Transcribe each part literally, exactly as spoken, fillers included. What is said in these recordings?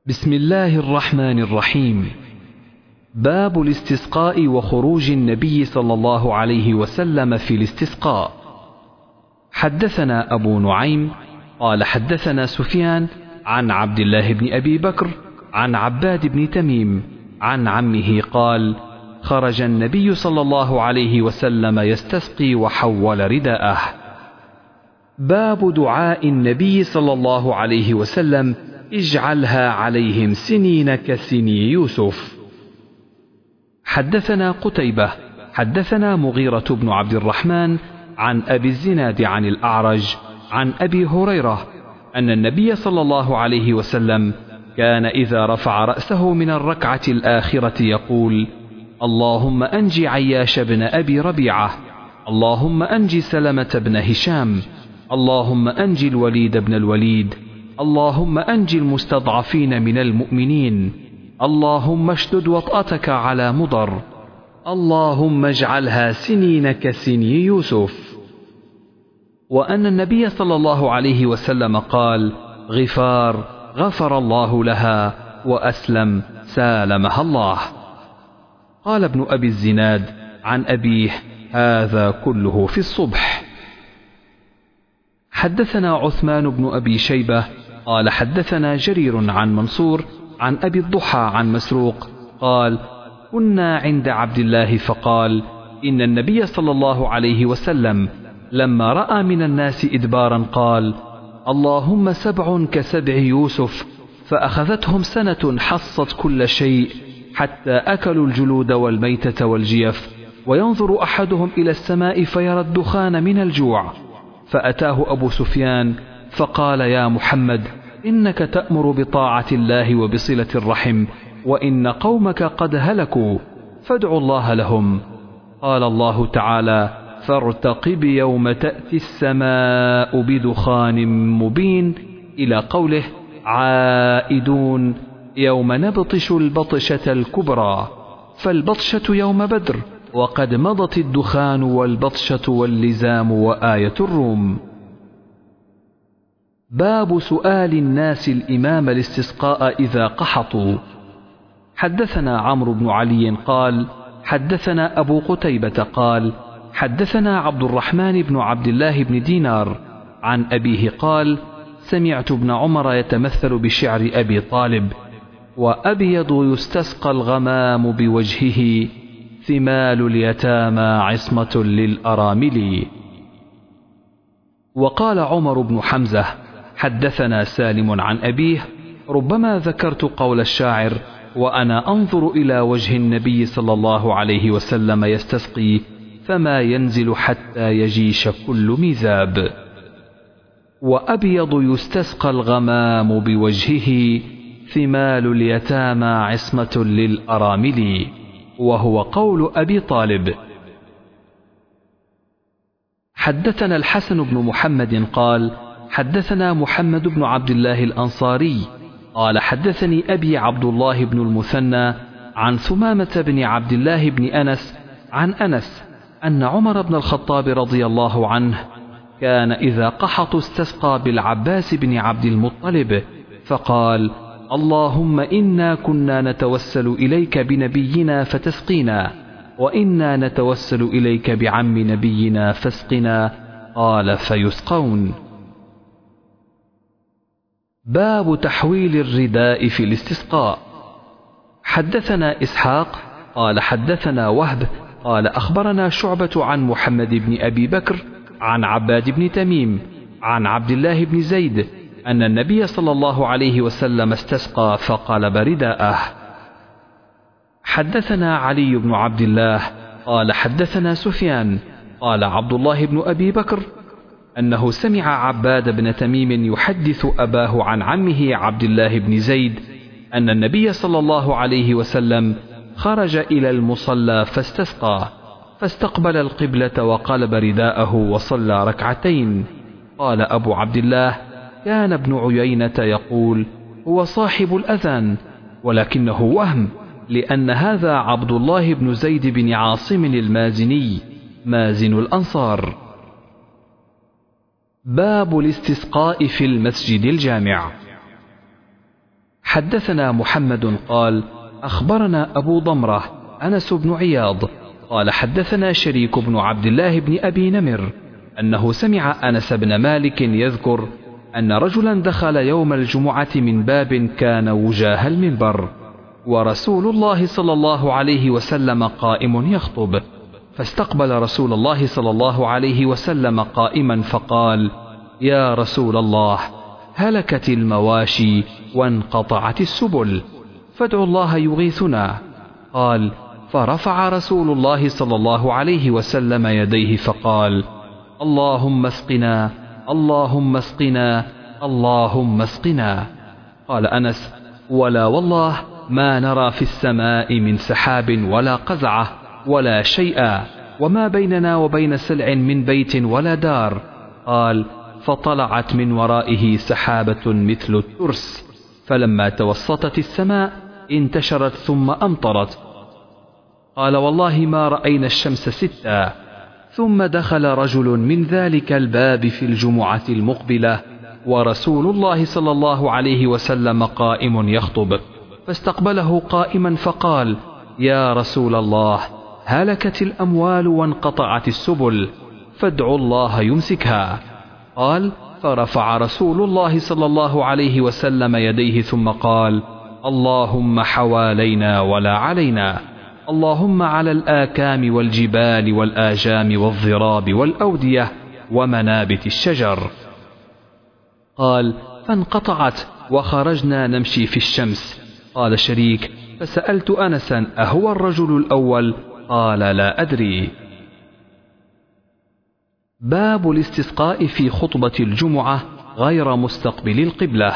بسم الله الرحمن الرحيم. باب الاستسقاء وخروج النبي صلى الله عليه وسلم في الاستسقاء. حدثنا أبو نعيم قال حدثنا سفيان عن عبد الله بن أبي بكر عن عباد بن تميم عن عمه قال: خرج النبي صلى الله عليه وسلم يستسقي وحول رداءه. باب دعاء النبي صلى الله عليه وسلم: اجعلها عليهم سنين كسني يوسف. حدثنا قتيبة حدثنا مغيرة بن عبد الرحمن عن أبي الزناد عن الأعرج عن أبي هريرة أن النبي صلى الله عليه وسلم كان إذا رفع رأسه من الركعة الآخرة يقول: اللهم أنج عياش بن أبي ربيعة، اللهم أنج سلمة بن هشام، اللهم أنج الوليد بن الوليد، اللهم أنج المستضعفين من المؤمنين، اللهم اشدد وطأتك على مضر، اللهم اجعلها سنين كسني يوسف. وأن النبي صلى الله عليه وسلم قال: غفار غفر الله لها، وأسلم سالمها الله. قال ابن أبي الزناد عن أبيه: هذا كله في الصبح. حدثنا عثمان بن أبي شيبة قال حدثنا جرير عن منصور عن أبي الضحى عن مسروق قال: كنا عند عبد الله فقال: إن النبي صلى الله عليه وسلم لما رأى من الناس إدبارا قال: اللهم سبع كسبع يوسف، فأخذتهم سنة حصت كل شيء حتى أكلوا الجلود والميتة والجيف، وينظر أحدهم إلى السماء فيرى الدخان من الجوع. فأتاه أبو سفيان فقال: يا محمد، إنك تأمر بطاعة الله وبصلة الرحم، وإن قومك قد هلكوا، فادعوا الله لهم. قال الله تعالى: فارتقب يوم تأتي السماء بدخان مبين، إلى قوله: عائدون يوم نبطش البطشة الكبرى، فالبطشة يوم بدر، وقد مضت الدخان والبطشة واللزام وآية الروم. باب سؤال الناس الإمام الاستسقاء إذا قحطوا. حدثنا عمرو بن علي قال حدثنا أبو قتيبة قال حدثنا عبد الرحمن بن عبد الله بن دينار عن أبيه قال: سمعت ابن عمر يتمثل بشعر أبي طالب: وأبيض يستسقى الغمام بوجهه، ثمال اليتامى عصمة للأرامل. وقال عمر بن حمزة: حدثنا سالم عن أبيه: ربما ذكرت قول الشاعر: وأنا أنظر إلى وجه النبي صلى الله عليه وسلم يستسقي، فما ينزل حتى يجيش كل ميزاب. وأبيض يستسقى الغمام بوجهه، ثمال اليتامى عصمة للأرامل، وهو قول أبي طالب. حدثنا الحسن بن محمد قال حدثنا محمد بن عبد الله الأنصاري قال حدثني أبي عبد الله بن المثنى عن ثمامة بن عبد الله بن أنس عن أنس أن عمر بن الخطاب رضي الله عنه كان إذا قحط استسقى بالعباس بن عبد المطلب فقال: اللهم إنا كنا نتوسل إليك بنبينا فتسقينا، وإنا نتوسل إليك بعم نبينا فاسقنا. قال: فيسقون. باب تحويل الرداء في الاستسقاء. حدثنا إسحاق قال حدثنا وهب قال أخبرنا شعبة عن محمد بن أبي بكر عن عباد بن تميم عن عبد الله بن زيد أن النبي صلى الله عليه وسلم استسقى فقلب رداءه. حدثنا علي بن عبد الله قال حدثنا سفيان قال عبد الله بن أبي بكر أنه سمع عباد بن تميم يحدث أباه عن عمه عبد الله بن زيد أن النبي صلى الله عليه وسلم خرج إلى المصلى فاستسقى، فاستقبل القبلة وقلب رداءه وصلى ركعتين. قال أبو عبد الله: كان ابن عيينة يقول: هو صاحب الأذان، ولكنه وهم، لأن هذا عبد الله بن زيد بن عاصم المازني مازن الأنصار. باب الاستسقاء في المسجد الجامع. حدثنا محمد قال أخبرنا أبو ضمرة أنس بن عياض قال حدثنا شريك بن عبد الله بن أبي نمر أنه سمع أنس بن مالك يذكر أن رجلا دخل يوم الجمعة من باب كان وجاه المنبر، ورسول الله صلى الله عليه وسلم قائم يخطب، فاستقبل رسول الله صلى الله عليه وسلم قائما فقال: يا رسول الله، هلكت المواشي وانقطعت السبل، فادعوا الله يغيثنا. قال: فرفع رسول الله صلى الله عليه وسلم يديه فقال: اللهم اسقنا اللهم اسقنا اللهم اسقنا. قال أنس: ولا والله ما نرى في السماء من سحاب ولا قزعة ولا شيئا، وما بيننا وبين سلع من بيت ولا دار. قال: فطلعت من ورائه سحابة مثل الترس، فلما توسطت السماء انتشرت ثم أمطرت. قال: والله ما رأينا الشمس ستا. ثم دخل رجل من ذلك الباب في الجمعة المقبلة، ورسول الله صلى الله عليه وسلم قائم يخطب، فاستقبله قائما فقال: يا رسول الله، هلكت الأموال وانقطعت السبل، فادعوا الله يمسكها. قال: فرفع رسول الله صلى الله عليه وسلم يديه ثم قال: اللهم حوالينا ولا علينا، اللهم على الآكام والجبال والآجام والضراب والأودية ومنابت الشجر. قال: فانقطعت وخرجنا نمشي في الشمس. قال شريك: فسألت أنسا: أهو الرجل الأول؟ قال: لا أدري. باب الاستسقاء في خطبة الجمعة غير مستقبل القبلة.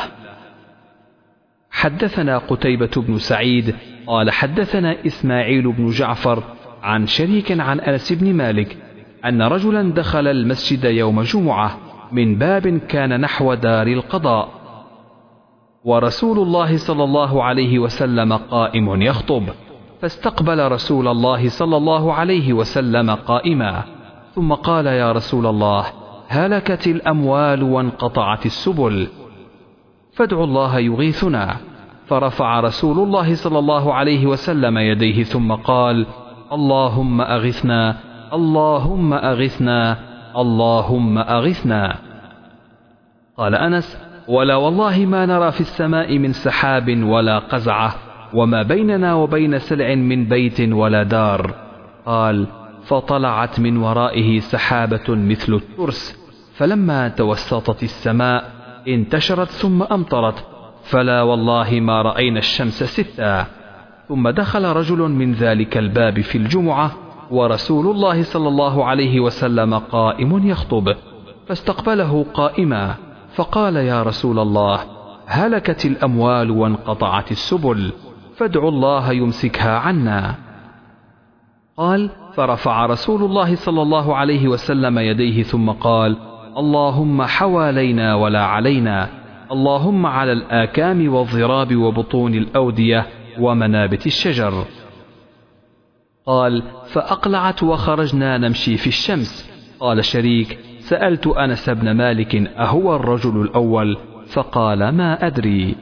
حدثنا قتيبة بن سعيد قال حدثنا إسماعيل بن جعفر عن شريك عن أنس بن مالك أن رجلا دخل المسجد يوم جمعة من باب كان نحو دار القضاء، ورسول الله صلى الله عليه وسلم قائم يخطب، فاستقبل رسول الله صلى الله عليه وسلم قائما، ثم قال: يا رسول الله، هلكت الأموال وانقطعت السبل، فادعوا الله يغيثنا. فرفع رسول الله صلى الله عليه وسلم يديه ثم قال: اللهم أغثنا اللهم أغثنا اللهم أغثنا. قال أنس: ولا والله ما نرى في السماء من سحاب ولا قزعة، وما بيننا وبين سلع من بيت ولا دار. قال: فطلعت من ورائه سحابة مثل الترس، فلما توسطت السماء انتشرت ثم أمطرت، فلا والله ما رأينا الشمس ستا. ثم دخل رجل من ذلك الباب في الجمعة، ورسول الله صلى الله عليه وسلم قائم يخطب، فاستقبله قائما، فقال: يا رسول الله، هلكت الأموال وانقطعت السبل، فادعوا الله يمسكها عنا. قال: فرفع رسول الله صلى الله عليه وسلم يديه ثم قال: اللهم حوالينا ولا علينا، اللهم على الآكام والضراب وبطون الأودية ومنابت الشجر. قال: فأقلعت وخرجنا نمشي في الشمس. قال شريك: سألت أنس بن مالك: أهو الرجل الأول؟ فقال: ما أدري.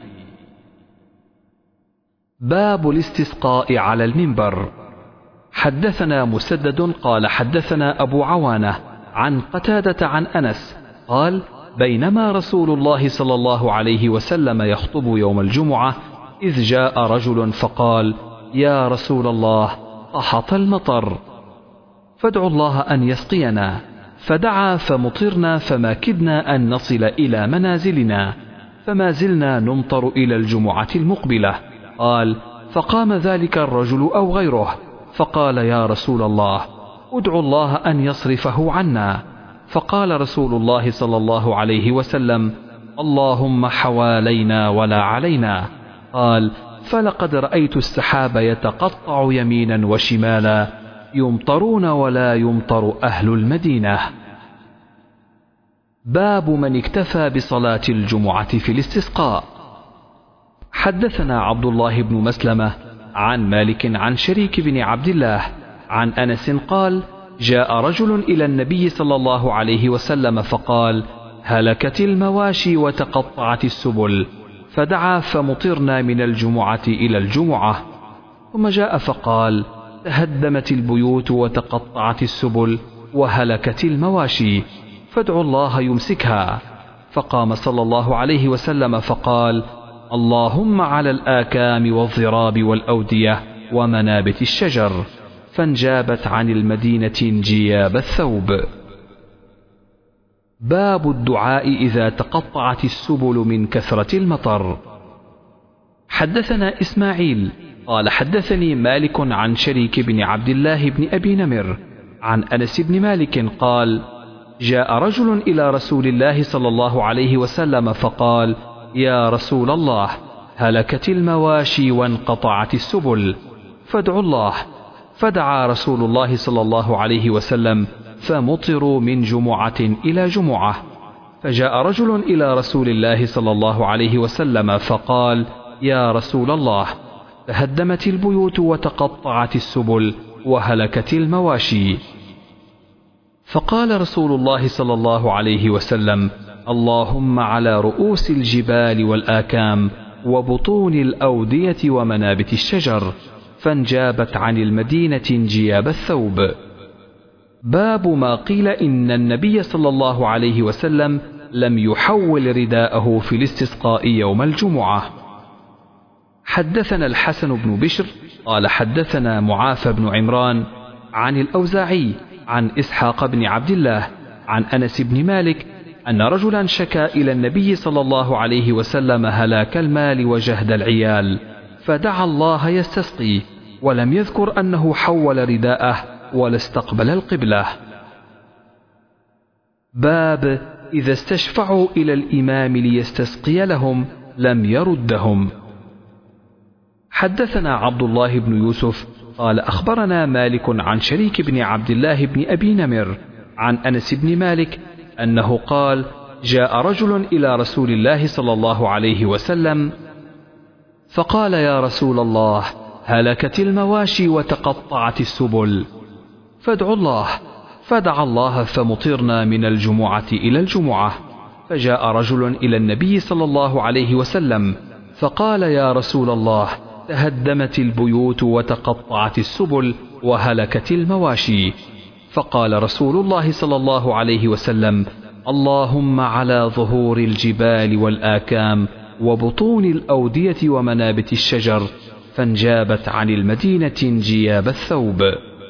باب الاستسقاء على المنبر. حدثنا مسدد قال حدثنا أبو عوانة عن قتادة عن أنس قال: بينما رسول الله صلى الله عليه وسلم يخطب يوم الجمعة إذ جاء رجل فقال: يا رسول الله، قحط المطر، فادعوا الله أن يسقينا. فدعا فمطرنا، فما كدنا أن نصل إلى منازلنا، فما زلنا نمطر إلى الجمعة المقبلة. قال: فقام ذلك الرجل أو غيره فقال: يا رسول الله، ادعوا الله أن يصرفه عنا. فقال رسول الله صلى الله عليه وسلم: اللهم حوالينا ولا علينا. قال: فلقد رأيت السحاب يتقطع يمينا وشمالا، يمطرون ولا يمطر أهل المدينة. باب من اكتفى بصلاة الجمعة في الاستسقاء. حدثنا عبد الله بن مسلمة عن مالك عن شريك بن عبد الله عن أنس قال: جاء رجل إلى النبي صلى الله عليه وسلم فقال: هلكت المواشي وتقطعت السبل، فدعا فمطرنا من الجمعة إلى الجمعة. ثم جاء فقال: تهدمت البيوت وتقطعت السبل وهلكت المواشي، فادعوا الله يمسكها. فقام صلى الله عليه وسلم فقال: اللهم على الآكام والضراب والأودية ومنابت الشجر، فانجابت عن المدينة انجياب الثوب. باب الدعاء إذا تقطعت السبل من كثرة المطر. حدثنا إسماعيل قال حدثني مالك عن شريك بن عبد الله بن أبي نمر عن أنس بن مالك قال: جاء رجل إلى رسول الله صلى الله عليه وسلم فقال: يا رسول الله، هلكت المواشي وانقطعت السبل، فادعوا الله. فدعا رسول الله صلى الله عليه وسلم فمطروا من جمعة إلى جمعة. فجاء رجل إلى رسول الله صلى الله عليه وسلم فقال: يا رسول الله، تهدمت البيوت وتقطعت السبل وهلكت المواشي. فقال رسول الله صلى الله عليه وسلم: اللهم على رؤوس الجبال والآكام وبطون الأودية ومنابت الشجر، فانجابت عن المدينة انجياب الثوب. باب ما قيل إن النبي صلى الله عليه وسلم لم يحول رداءه في الاستسقاء يوم الجمعة. حدثنا الحسن بن بشر قال حدثنا معافى بن عمران عن الأوزاعي عن إسحاق بن عبد الله عن أنس بن مالك أن رجلا شكا إلى النبي صلى الله عليه وسلم هلاك المال وجهد العيال، فدعا الله يستسقي، ولم يذكر أنه حول رداءه ولا استقبل القبلة. باب إذا استشفعوا إلى الإمام ليستسقي لهم لم يردهم. حدثنا عبد الله بن يوسف قال أخبرنا مالك عن شريك بن عبد الله بن أبي نمر عن أنس بن مالك أنه قال: جاء رجل إلى رسول الله صلى الله عليه وسلم فقال: يا رسول الله، هلكت المواشي وتقطعت السبل، فادعوا الله. فدعا الله فمطرنا من الجمعة إلى الجمعة. فجاء رجل إلى النبي صلى الله عليه وسلم فقال: يا رسول الله، تهدمت البيوت وتقطعت السبل وهلكت المواشي. فقال رسول الله صلى الله عليه وسلم: اللهم على ظهور الجبال والآكام وبطون الأودية ومنابت الشجر، فانجابت عن المدينة انجياب الثوب.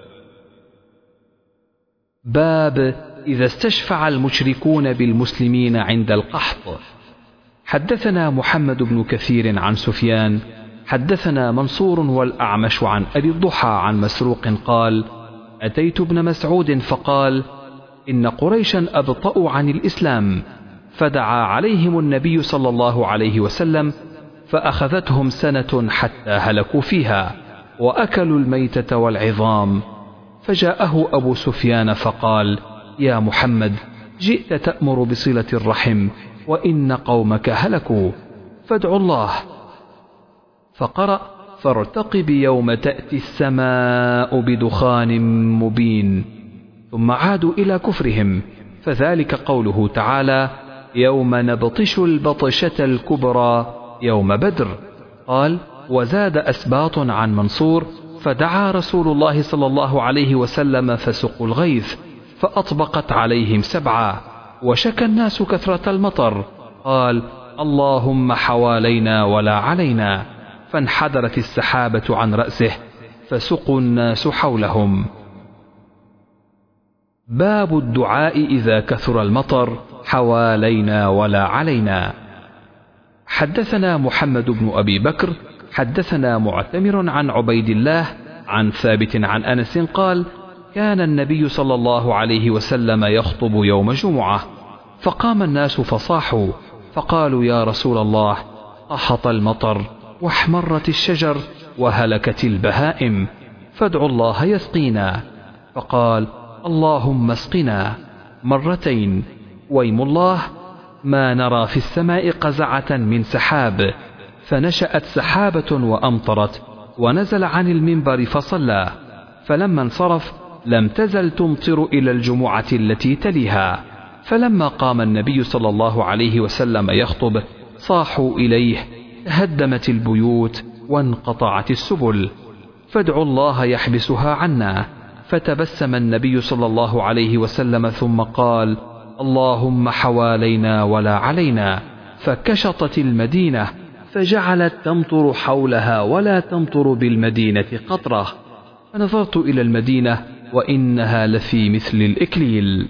باب إذا استشفع المشركون بالمسلمين عند القحط. حدثنا محمد بن كثير عن سفيان حدثنا منصور والأعمش عن أبي الضحى عن مسروق قال: أتيت ابن مسعود فقال: إن قريشا أبطأوا عن الإسلام، فدعا عليهم النبي صلى الله عليه وسلم، فأخذتهم سنة حتى هلكوا فيها وأكلوا الميتة والعظام. فجاءه أبو سفيان فقال: يا محمد، جئت تأمر بصلة الرحم وإن قومك هلكوا، فادعوا الله. فقرأ: فارتقب يوم تأتي السماء بدخان مبين، ثم عادوا إلى كفرهم، فذلك قوله تعالى: يوم نبطش البطشة الكبرى يوم بدر. قال: وزاد أسباط عن منصور: فدعا رسول الله صلى الله عليه وسلم فسقوا الغيث، فأطبقت عليهم سبعة، وشكى الناس كثرة المطر. قال: اللهم حوالينا ولا علينا، فانحدرت السحابة عن رأسه، فسقوا الناس حولهم. باب الدعاء إذا كثر المطر حوالينا ولا علينا. حدثنا محمد بن أبي بكر حدثنا معتمر عن عبيد الله عن ثابت عن أنس قال: كان النبي صلى الله عليه وسلم يخطب يوم جمعة، فقام الناس فصاحوا، فقالوا: يا رسول الله، قحط المطر واحمرت الشجر وهلكت البهائم، فادعوا الله يسقينا. فقال: اللهم اسقنا مرتين، ويم الله ما نرى في السماء قزعة من سحاب. فنشأت سحابة وأمطرت، ونزل عن المنبر فصلى، فلما انصرف لم تزل تمطر إلى الجمعة التي تليها. فلما قام النبي صلى الله عليه وسلم يخطب صاحوا إليه: تهدمت البيوت وانقطعت السبل، فادعوا الله يحبسها عنا. فتبسم النبي صلى الله عليه وسلم ثم قال: اللهم حوالينا ولا علينا. فكشطت المدينة فجعلت تمطر حولها ولا تمطر بالمدينة قطرة. فنظرت إلى المدينة وإنها لفي مثل الإكليل.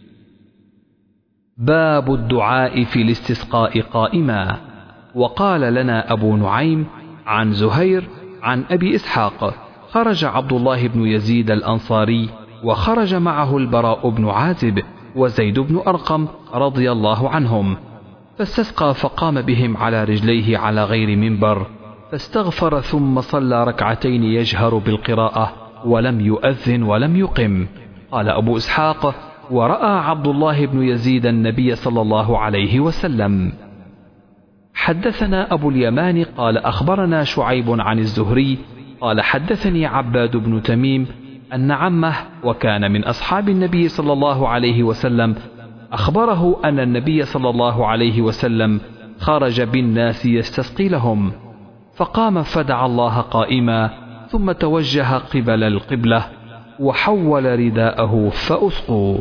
باب الدعاء في الاستسقاء قائما. وقال لنا أبو نعيم عن زهير عن أبي إسحاق: خرج عبد الله بن يزيد الأنصاري وخرج معه البراء بن عازب وزيد بن أرقم رضي الله عنهم، فاستسقى فقام بهم على رجليه على غير منبر، فاستغفر ثم صلى ركعتين يجهر بالقراءة ولم يؤذن ولم يقم. قال أبو إسحاق: ورأى عبد الله بن يزيد النبي صلى الله عليه وسلم. حدثنا أبو اليمان قال أخبرنا شعيب عن الزهري قال حدثني عباد بن تميم أن عمه وكان من أصحاب النبي صلى الله عليه وسلم أخبره أن النبي صلى الله عليه وسلم خرج بالناس يستسقي لهم، فقام فدعا الله قائما ثم توجه قبل القبلة وحول رداءه فأسقوا.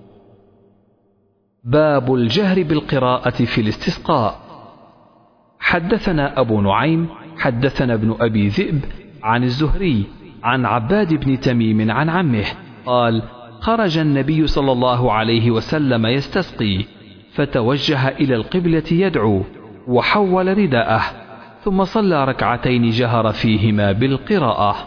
باب الجهر بالقراءة في الاستسقاء. حدثنا أبو نعيم حدثنا ابن أبي ذئب عن الزهري عن عباد بن تميم عن عمه قال: خرج النبي صلى الله عليه وسلم يستسقي، فتوجه إلى القبلة يدعو وحول رداءه، ثم صلى ركعتين جهر فيهما بالقراءة.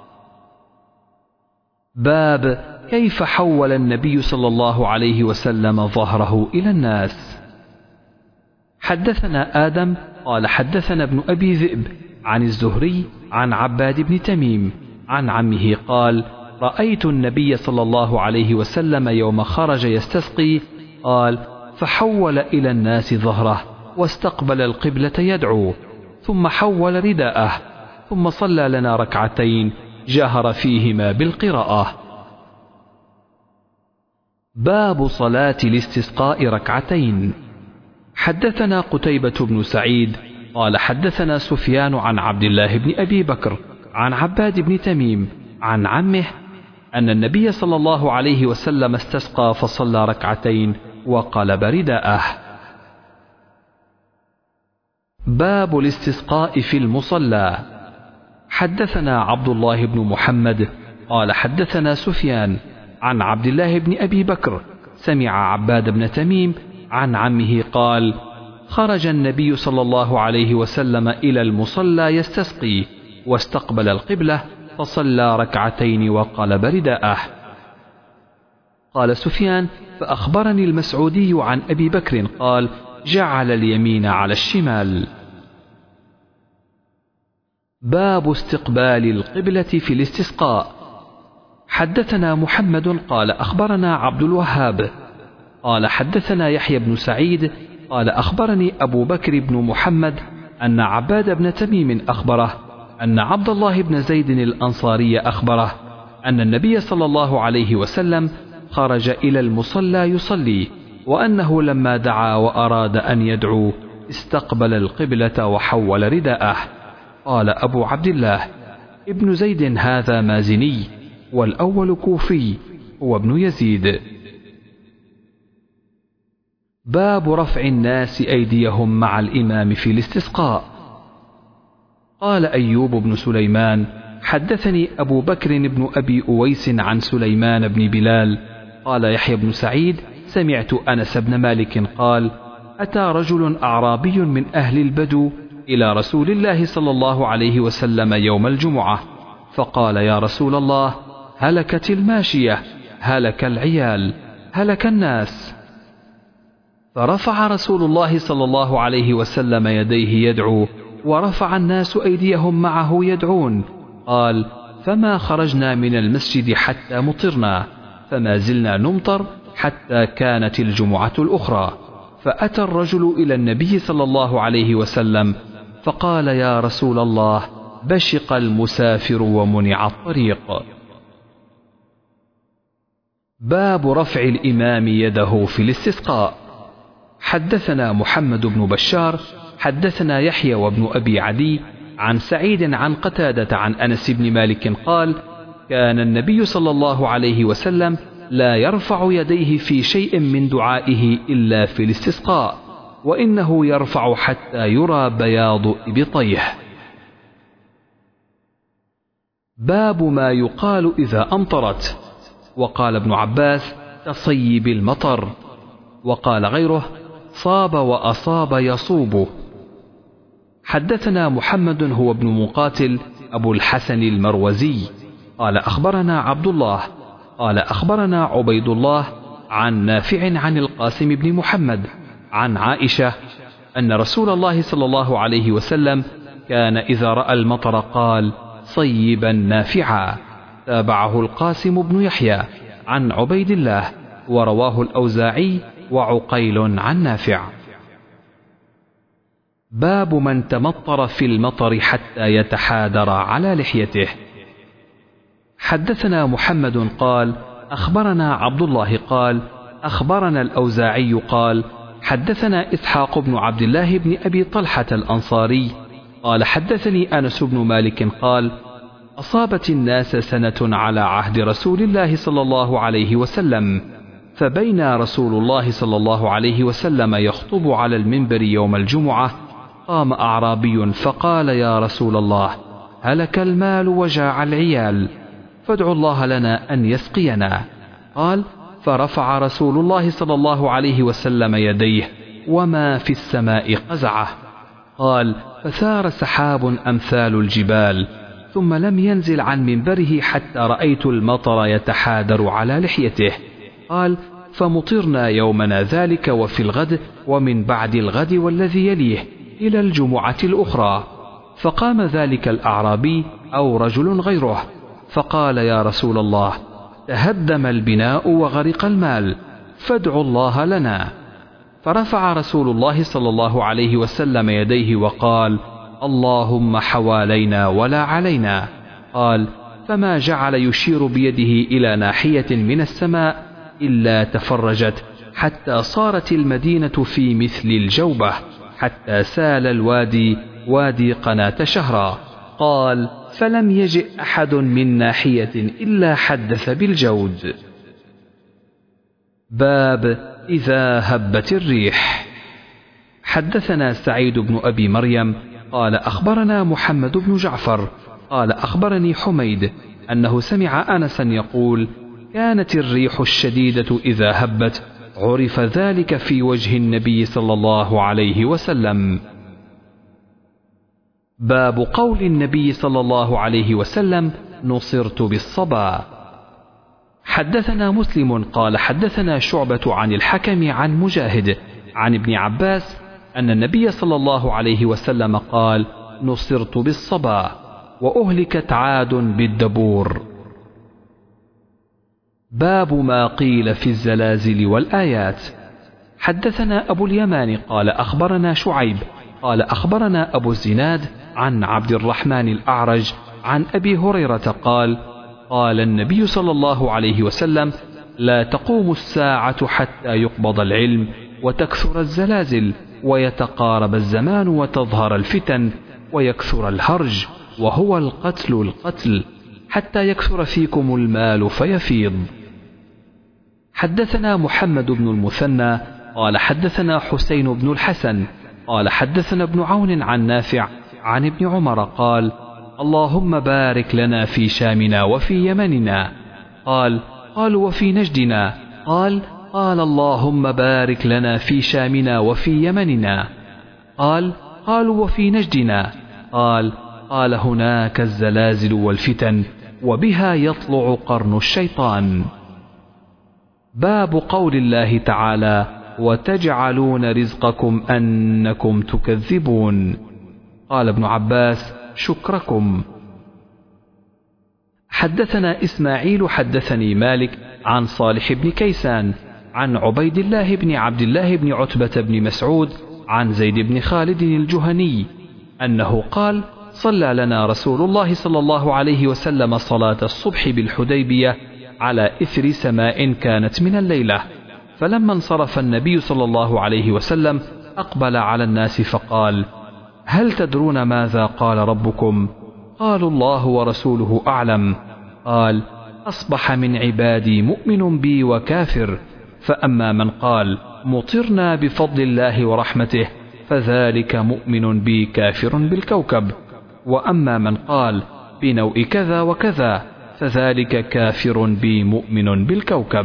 باب كيف حول النبي صلى الله عليه وسلم ظهره إلى الناس. حدثنا آدم قال حدثنا ابن أبي ذئب عن الزهري عن عباد بن تميم عن عمه قال: رأيت النبي صلى الله عليه وسلم يوم خرج يستسقي، قال: فحول إلى الناس ظهره واستقبل القبلة يدعو، ثم حول رداءه، ثم صلى لنا ركعتين جهر فيهما بالقراءة. باب صلاة الاستسقاء ركعتين. حدثنا قتيبة بن سعيد قال حدثنا سفيان عن عبد الله بن أبي بكر عن عباد بن تميم عن عمه أن النبي صلى الله عليه وسلم استسقى فصلى ركعتين وقلب رداءه. باب الاستسقاء في المصلى. حدثنا عبد الله بن محمد قال حدثنا سفيان عن عبد الله بن أبي بكر سمع عباد بن تميم عن عمه قال: خرج النبي صلى الله عليه وسلم إلى المصلى يستسقي، واستقبل القبلة فصلى ركعتين وقلب رداءه. قال سفيان: فأخبرني المسعودي عن أبي بكر قال: جعل اليمين على الشمال. باب استقبال القبلة في الاستسقاء. حدثنا محمد قال أخبرنا عبد الوهاب قال حدثنا يحيى بن سعيد قال أخبرني أبو بكر بن محمد أن عباد بن تميم أخبره أن عبد الله بن زيد الأنصاري أخبره أن النبي صلى الله عليه وسلم خرج إلى المصلى يصلي، وأنه لما دعا وأراد أن يدعو استقبل القبلة وحول رداءه. قال أبو عبد الله: ابن زيد هذا مازني، والأول كوفي هو ابن يزيد. باب رفع الناس أيديهم مع الإمام في الاستسقاء. قال أيوب بن سليمان حدثني أبو بكر بن أبي أويس عن سليمان بن بلال قال يحيى بن سعيد سمعت أنس بن مالك قال: أتى رجل أعرابي من أهل البدو إلى رسول الله صلى الله عليه وسلم يوم الجمعة، فقال: يا رسول الله، هلكت الماشية، هلك العيال، هلك الناس. فرفع رسول الله صلى الله عليه وسلم يديه يدعو، ورفع الناس أيديهم معه يدعون. قال: فما خرجنا من المسجد حتى مطرنا، فما زلنا نمطر حتى كانت الجمعة الأخرى. فأتى الرجل إلى النبي صلى الله عليه وسلم فقال: يا رسول الله، بشق المسافر ومنع الطريق. باب رفع الإمام يده في الاستسقاء. حدثنا محمد بن بشار حدثنا يحيى وابن أبي عدي عن سعيد عن قتادة عن أنس بن مالك قال كان النبي صلى الله عليه وسلم لا يرفع يديه في شيء من دعائه إلا في الاستسقاء، وإنه يرفع حتى يرى بياض إبطيه. باب ما يقال إذا أمطرت. وقال ابن عباس تصيب المطر، وقال غيره صاب وأصاب يصوب. حدثنا محمد هو ابن مقاتل أبو الحسن المروزي قال أخبرنا عبد الله قال أخبرنا عبيد الله عن نافع عن القاسم بن محمد عن عائشة أن رسول الله صلى الله عليه وسلم كان إذا رأى المطر قال صيبا نافعا. تابعه القاسم بن يحيى عن عبيد الله، ورواه الأوزاعي وعقيل عن نافع. باب من تمطر في المطر حتى يتحادر على لحيته. حدثنا محمد قال أخبرنا عبد الله قال أخبرنا الأوزاعي قال حدثنا إسحاق بن عبد الله بن أبي طلحة الأنصاري قال حدثني أنس بن مالك قال أصابت الناس سنة على عهد رسول الله صلى الله عليه وسلم، فبين رسول الله صلى الله عليه وسلم يخطب على المنبر يوم الجمعة قام أعرابي فقال يا رسول الله هلك المال وجاع العيال، فادعوا الله لنا أن يسقينا. قال فرفع رسول الله صلى الله عليه وسلم يديه وما في السماء قزعه. قال فثار سحاب أمثال الجبال، ثم لم ينزل عن منبره حتى رأيت المطر يتحادر على لحيته. قال فمطرنا يومنا ذلك وفي الغد ومن بعد الغد والذي يليه إلى الجمعة الأخرى. فقام ذلك الأعرابي أو رجل غيره فقال يا رسول الله تهدم البناء وغرق المال، فادعوا الله لنا. فرفع رسول الله صلى الله عليه وسلم يديه وقال اللهم حوالينا ولا علينا. قال فما جعل يشير بيده إلى ناحية من السماء إلا تفرجت حتى صارت المدينة في مثل الجوبة، حتى سال الوادي وادي قناة شهرا. قال فلم يجئ أحد من ناحية إلا حدث بالجود. باب إذا هبت الريح. حدثنا سعيد بن أبي مريم قال أخبرنا محمد بن جعفر قال أخبرني حميد أنه سمع أنسا يقول كانت الريح الشديدة إذا هبت عرف ذلك في وجه النبي صلى الله عليه وسلم. باب قول النبي صلى الله عليه وسلم نصرت بالصبا. حدثنا مسلم قال حدثنا شعبة عن الحكم عن مجاهد عن ابن عباس أن النبي صلى الله عليه وسلم قال نصرت بالصبا وأهلكت عاد بالدبور. باب ما قيل في الزلازل والآيات. حدثنا أبو اليمان قال أخبرنا شعيب قال أخبرنا أبو الزناد عن عبد الرحمن الأعرج عن أبي هريرة قال قال النبي صلى الله عليه وسلم لا تقوم الساعة حتى يقبض العلم وتكثر الزلازل ويتقارب الزمان وتظهر الفتن ويكثر الهرج وهو القتل القتل حتى يكثر فيكم المال فيفيض. حدثنا محمد بن المثنى قال حدثنا حسين بن الحسن قال حدثنا ابن عون عن نافع عن ابن عمر قال اللهم بارك لنا في شامنا وفي يمننا. قال قالوا وفي نجدنا. قال قال اللهم بارك لنا في شامنا وفي يمننا. قال قالوا وفي نجدنا. قال قال هناك الزلازل والفتن وبها يطلع قرن الشيطان. باب قول الله تعالى وتجعلون رزقكم أنكم تكذبون. قال ابن عباس شكركم. حدثنا إسماعيل حدثني مالك عن صالح بن كيسان عن عبيد الله بن عبد الله بن عتبة بن مسعود عن زيد بن خالد الجهني أنه قال صلى لنا رسول الله صلى الله عليه وسلم صلاة الصبح بالحديبية على إثر سماء كانت من الليلة، فلما انصرف النبي صلى الله عليه وسلم أقبل على الناس فقال: هل تدرون ماذا قال ربكم؟ قالوا: الله ورسوله أعلم. قال: أصبح من عبادي مؤمن بي وكافر، فأما من قال مطرنا بفضل الله ورحمته فذلك مؤمن بي كافر بالكوكب، وأما من قال بنوء كذا وكذا فذلك كافر بي مؤمن بالكوكب.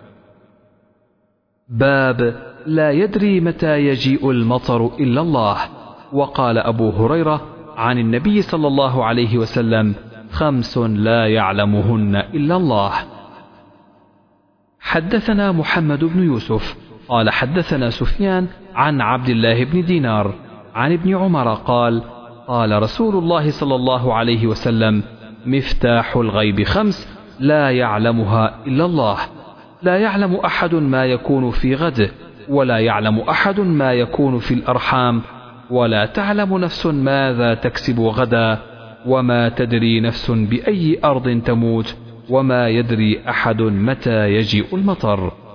باب لا يدري متى يجيء المطر إلا الله. وقال أبو هريرة عن النبي صلى الله عليه وسلم: خمس لا يعلمهن إلا الله. حدثنا محمد بن يوسف قال حدثنا سفيان عن عبد الله بن دينار عن ابن عمر قال: قال رسول الله صلى الله عليه وسلم: مفتاح الغيب خمس لا يعلمها إلا الله، لا يعلم أحد ما يكون في غد، ولا يعلم أحد ما يكون في الأرحام، ولا تعلم نفس ماذا تكسب غدا، وما تدري نفس بأي أرض تموت، وما يدري أحد متى يجيء المطر.